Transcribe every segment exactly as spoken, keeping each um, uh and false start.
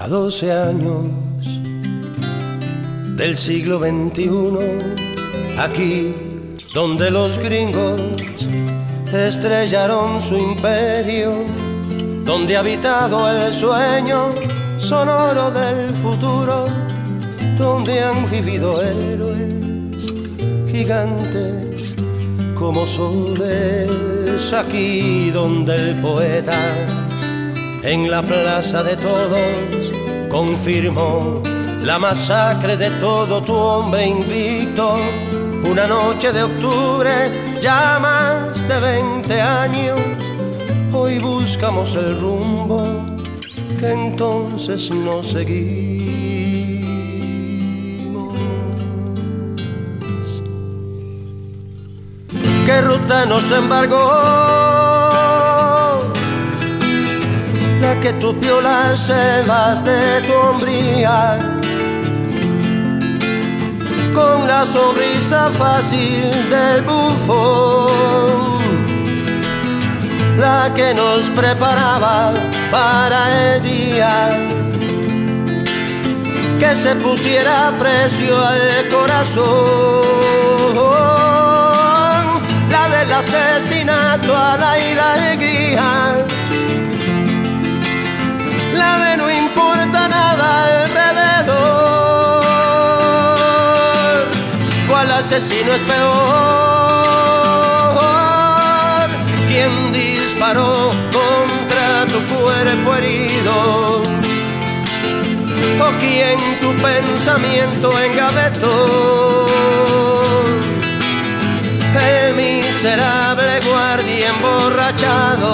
doce años del siglo veintiuno, aquí donde los gringos estrellaron su imperio, donde ha habitado el sueño sonoro del futuro, donde han vivido héroes gigantes como soles, aquí donde el poeta en la plaza de todos confirmó la masacre de todo tu hombre invicto. Una noche de octubre, ya más de veinte años, hoy buscamos el rumbo que entonces no seguimos. ¿Qué ruta nos embargó? La que tupió las selvas de tu hombría, con la sonrisa fácil del bufón, la que nos preparaba para el día que se pusiera precio al corazón, la del asesinato a la hidalguía, la de no importa nada alrededor. ¿Cuál asesino es peor? ¿Quién disparó contra tu cuerpo herido? ¿O quién tu pensamiento engavetó? El miserable guardia emborrachado,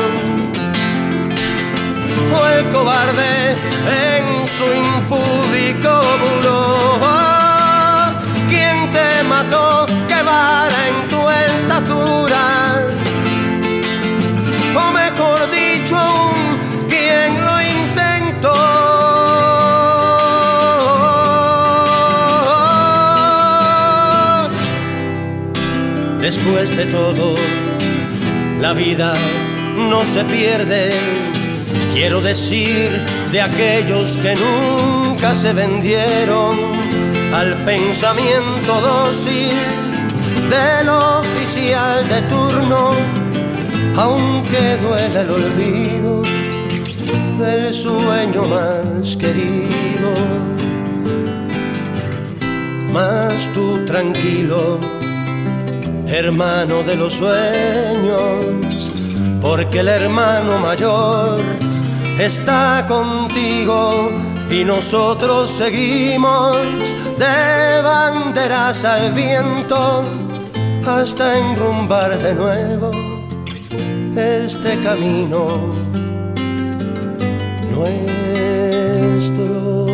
o el cobarde en su impúdico buró. ¿Quién te mató? ¿Qué vara en tu estatura? O mejor dicho aún, ¿quién lo intentó? Después de todo, la vida no se pierde. Quiero decir, de aquellos que nunca se vendieron al pensamiento dócil del oficial de turno, aunque duela el olvido del sueño más querido. Mas tú tranquilo, hermano de los sueños, porque el hermano mayor está contigo y nosotros seguimos de banderas al viento hasta enrumbar de nuevo este camino nuestro.